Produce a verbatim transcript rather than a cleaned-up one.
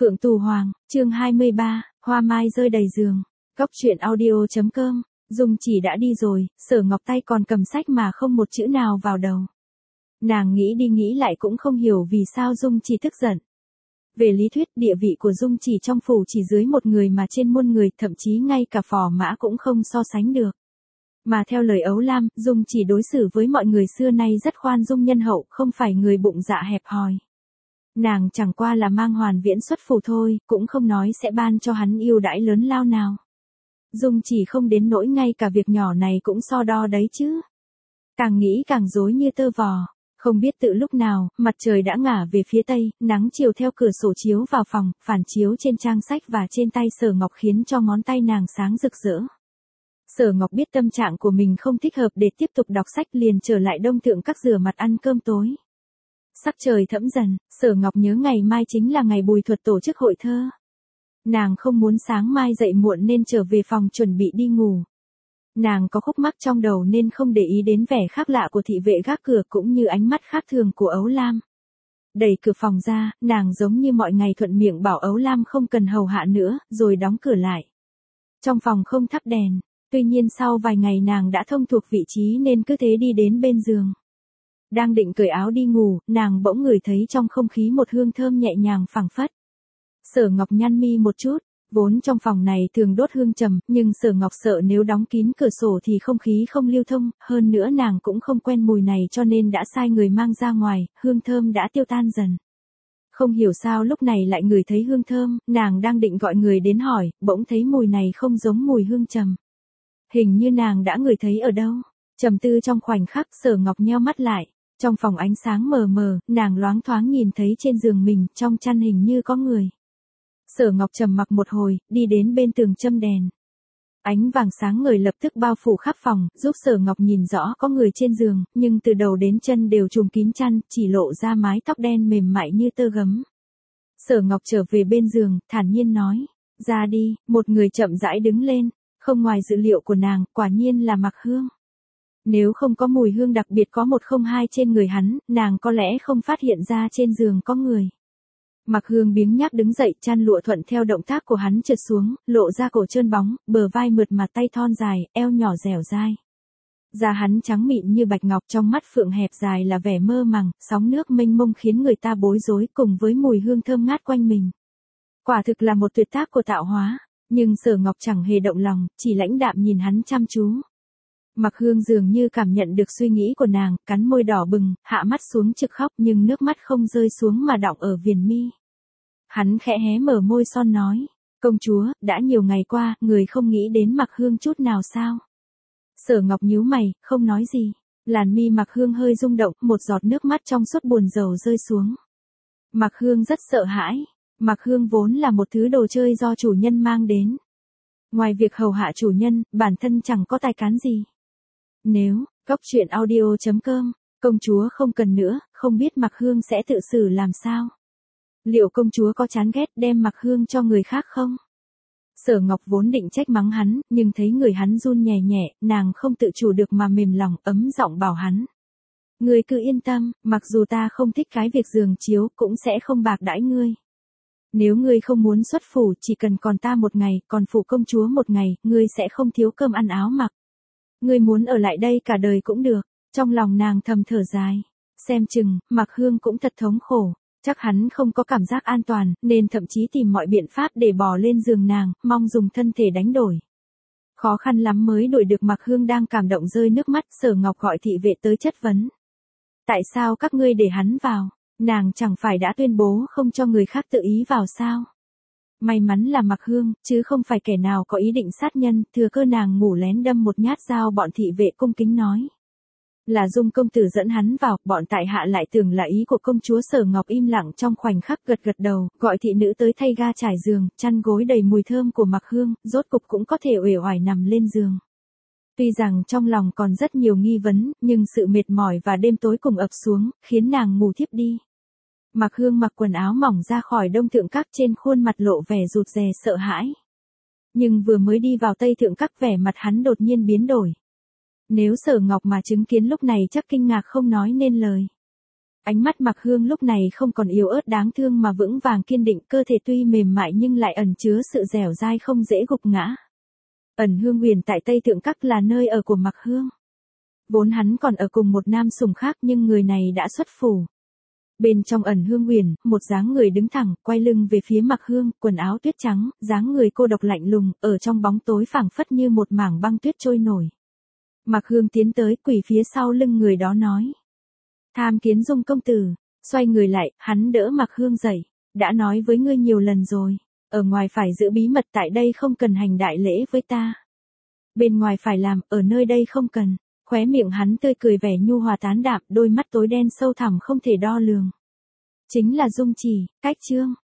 Phượng Tù Hoàng, chương hai mươi ba, hoa mai rơi đầy giường. Cóc truyện audio chấm com, Dung Chỉ đã đi rồi, Sở Ngọc tay còn cầm sách mà không một chữ nào vào đầu. Nàng nghĩ đi nghĩ lại cũng không hiểu vì sao Dung Chỉ tức giận. Về lý thuyết, địa vị của Dung Chỉ trong phủ chỉ dưới một người mà trên muôn người, thậm chí ngay cả phò mã cũng không so sánh được. Mà theo lời Ấu Lam, Dung Chỉ đối xử với mọi người xưa nay rất khoan dung nhân hậu, không phải người bụng dạ hẹp hòi. Nàng chẳng qua là mang Hoàn Viễn xuất phủ thôi, cũng không nói sẽ ban cho hắn ưu đãi lớn lao nào. Dung Chỉ không đến nỗi ngay cả việc nhỏ này cũng so đo đấy chứ. Càng nghĩ càng rối như tơ vò. Không biết từ lúc nào, mặt trời đã ngả về phía tây, nắng chiều theo cửa sổ chiếu vào phòng, phản chiếu trên trang sách và trên tay Sở Ngọc khiến cho ngón tay nàng sáng rực rỡ. Sở Ngọc biết tâm trạng của mình không thích hợp để tiếp tục đọc sách, liền trở lại Đông Thượng Các rửa mặt ăn cơm tối. Sắc trời thẫm dần, Sở Ngọc nhớ ngày mai chính là ngày Bùi Thuật tổ chức hội thơ. Nàng không muốn sáng mai dậy muộn nên trở về phòng chuẩn bị đi ngủ. Nàng có khúc mắc trong đầu nên không để ý đến vẻ khác lạ của thị vệ gác cửa cũng như ánh mắt khác thường của Ấu Lam. Đẩy cửa phòng ra, nàng giống như mọi ngày thuận miệng bảo Ấu Lam không cần hầu hạ nữa, rồi đóng cửa lại. Trong phòng không thắp đèn, tuy nhiên sau vài ngày nàng đã thông thuộc vị trí nên cứ thế đi đến bên giường. Đang định cởi áo đi ngủ, nàng bỗng ngửi thấy trong không khí một hương thơm nhẹ nhàng phảng phất. Sở Ngọc nhăn mi một chút, vốn trong phòng này thường đốt hương trầm, nhưng Sở Ngọc sợ nếu đóng kín cửa sổ thì không khí không lưu thông, hơn nữa nàng cũng không quen mùi này cho nên đã sai người mang ra ngoài, hương thơm đã tiêu tan dần. Không hiểu sao lúc này lại ngửi thấy hương thơm, nàng đang định gọi người đến hỏi, bỗng thấy mùi này không giống mùi hương trầm. Hình như nàng đã ngửi thấy ở đâu. Trầm tư trong khoảnh khắc, Sở Ngọc nheo mắt lại. Trong phòng ánh sáng mờ mờ, nàng loáng thoáng nhìn thấy trên giường mình, trong chăn hình như có người. Sở Ngọc trầm mặc một hồi, đi đến bên tường châm đèn. Ánh vàng sáng ngời lập tức bao phủ khắp phòng, giúp Sở Ngọc nhìn rõ có người trên giường, nhưng từ đầu đến chân đều trùm kín chăn, chỉ lộ ra mái tóc đen mềm mại như tơ gấm. Sở Ngọc trở về bên giường, thản nhiên nói, ra đi, một người chậm rãi đứng lên, không ngoài dự liệu của nàng, quả nhiên là Mạc Hương. Nếu không có mùi hương đặc biệt có một không hai trên người hắn, nàng có lẽ không phát hiện ra trên giường có người. Mạc Hương biếng nhác đứng dậy, chăn lụa thuận theo động tác của hắn trượt xuống, lộ ra cổ trơn bóng, bờ vai mượt mà, tay thon dài, eo nhỏ dẻo dai. Da hắn trắng mịn như bạch ngọc, trong mắt phượng hẹp dài là vẻ mơ màng, sóng nước mênh mông khiến người ta bối rối cùng với mùi hương thơm ngát quanh mình. Quả thực là một tuyệt tác của tạo hóa, nhưng Sở Ngọc chẳng hề động lòng, chỉ lãnh đạm nhìn hắn chăm chú. Mạc Hương dường như cảm nhận được suy nghĩ của nàng, cắn môi đỏ bừng, hạ mắt xuống trực khóc nhưng nước mắt không rơi xuống mà đọng ở viền mi. Hắn khẽ hé mở môi son nói, công chúa, đã nhiều ngày qua, người không nghĩ đến Mạc Hương chút nào sao? Sở Ngọc nhíu mày, không nói gì. Làn mi Mạc Hương hơi rung động, một giọt nước mắt trong suốt buồn rầu rơi xuống. Mạc Hương rất sợ hãi. Mạc Hương vốn là một thứ đồ chơi do chủ nhân mang đến. Ngoài việc hầu hạ chủ nhân, bản thân chẳng có tài cán gì. Nếu, cóc truyện audio chấm com, công chúa không cần nữa, không biết Mạc Hương sẽ tự xử làm sao? Liệu công chúa có chán ghét đem Mạc Hương cho người khác không? Sở Ngọc vốn định trách mắng hắn, nhưng thấy người hắn run nhẹ nhẹ, nàng không tự chủ được mà mềm lòng, ấm giọng bảo hắn. Ngươi cứ yên tâm, mặc dù ta không thích cái việc giường chiếu, cũng sẽ không bạc đãi ngươi. Nếu ngươi không muốn xuất phủ, chỉ cần còn ta một ngày, còn phụ công chúa một ngày, ngươi sẽ không thiếu cơm ăn áo mặc. Ngươi muốn ở lại đây cả đời cũng được. Trong lòng nàng thầm thở dài. Xem chừng, Mạc Hương cũng thật thống khổ. Chắc hắn không có cảm giác an toàn, nên thậm chí tìm mọi biện pháp để bò lên giường nàng, mong dùng thân thể đánh đổi. Khó khăn lắm mới đuổi được Mạc Hương đang cảm động rơi nước mắt. Sở Ngọc gọi thị vệ tới chất vấn. Tại sao các ngươi để hắn vào? Nàng chẳng phải đã tuyên bố không cho người khác tự ý vào sao? May mắn là Mạc Hương, chứ không phải kẻ nào có ý định sát nhân, thừa cơ nàng ngủ lén đâm một nhát dao. Bọn thị vệ cung kính nói. Là Dung công tử dẫn hắn vào, bọn tại hạ lại tưởng là ý của công chúa. Sở Ngọc im lặng trong khoảnh khắc, gật gật đầu, gọi thị nữ tới thay ga trải giường, chăn gối đầy mùi thơm của Mạc Hương, rốt cục cũng có thể uể oải nằm lên giường. Tuy rằng trong lòng còn rất nhiều nghi vấn, nhưng sự mệt mỏi và đêm tối cùng ập xuống, khiến nàng ngủ thiếp đi. Mạc Hương mặc quần áo mỏng ra khỏi Đông Thượng Các, trên khuôn mặt lộ vẻ rụt rè sợ hãi. Nhưng vừa mới đi vào Tây Thượng Các, vẻ mặt hắn đột nhiên biến đổi. Nếu Sở Ngọc mà chứng kiến lúc này chắc kinh ngạc không nói nên lời. Ánh mắt Mạc Hương lúc này không còn yếu ớt đáng thương mà vững vàng kiên định, cơ thể tuy mềm mại nhưng lại ẩn chứa sự dẻo dai không dễ gục ngã. Ẩn Hương Huyền tại Tây Thượng Các là nơi ở của Mạc Hương. Vốn hắn còn ở cùng một nam sủng khác nhưng người này đã xuất phủ. Bên trong Ẩn Hương Huyền, một dáng người đứng thẳng, quay lưng về phía Mạc Hương, quần áo tuyết trắng, dáng người cô độc lạnh lùng, ở trong bóng tối phảng phất như một mảng băng tuyết trôi nổi. Mạc Hương tiến tới quỳ phía sau lưng người đó nói. Tham kiến Dung công tử. Xoay người lại, hắn đỡ Mạc Hương dậy. Đã nói với ngươi nhiều lần rồi. Ở ngoài phải giữ bí mật, tại đây không cần hành đại lễ với ta. Bên ngoài phải làm, ở nơi đây không cần. Khóe miệng hắn tươi cười vẻ nhu hòa tán đạm, đôi mắt tối đen sâu thẳm không thể đo lường. Chính là Dung Chỉ, Cách Trương.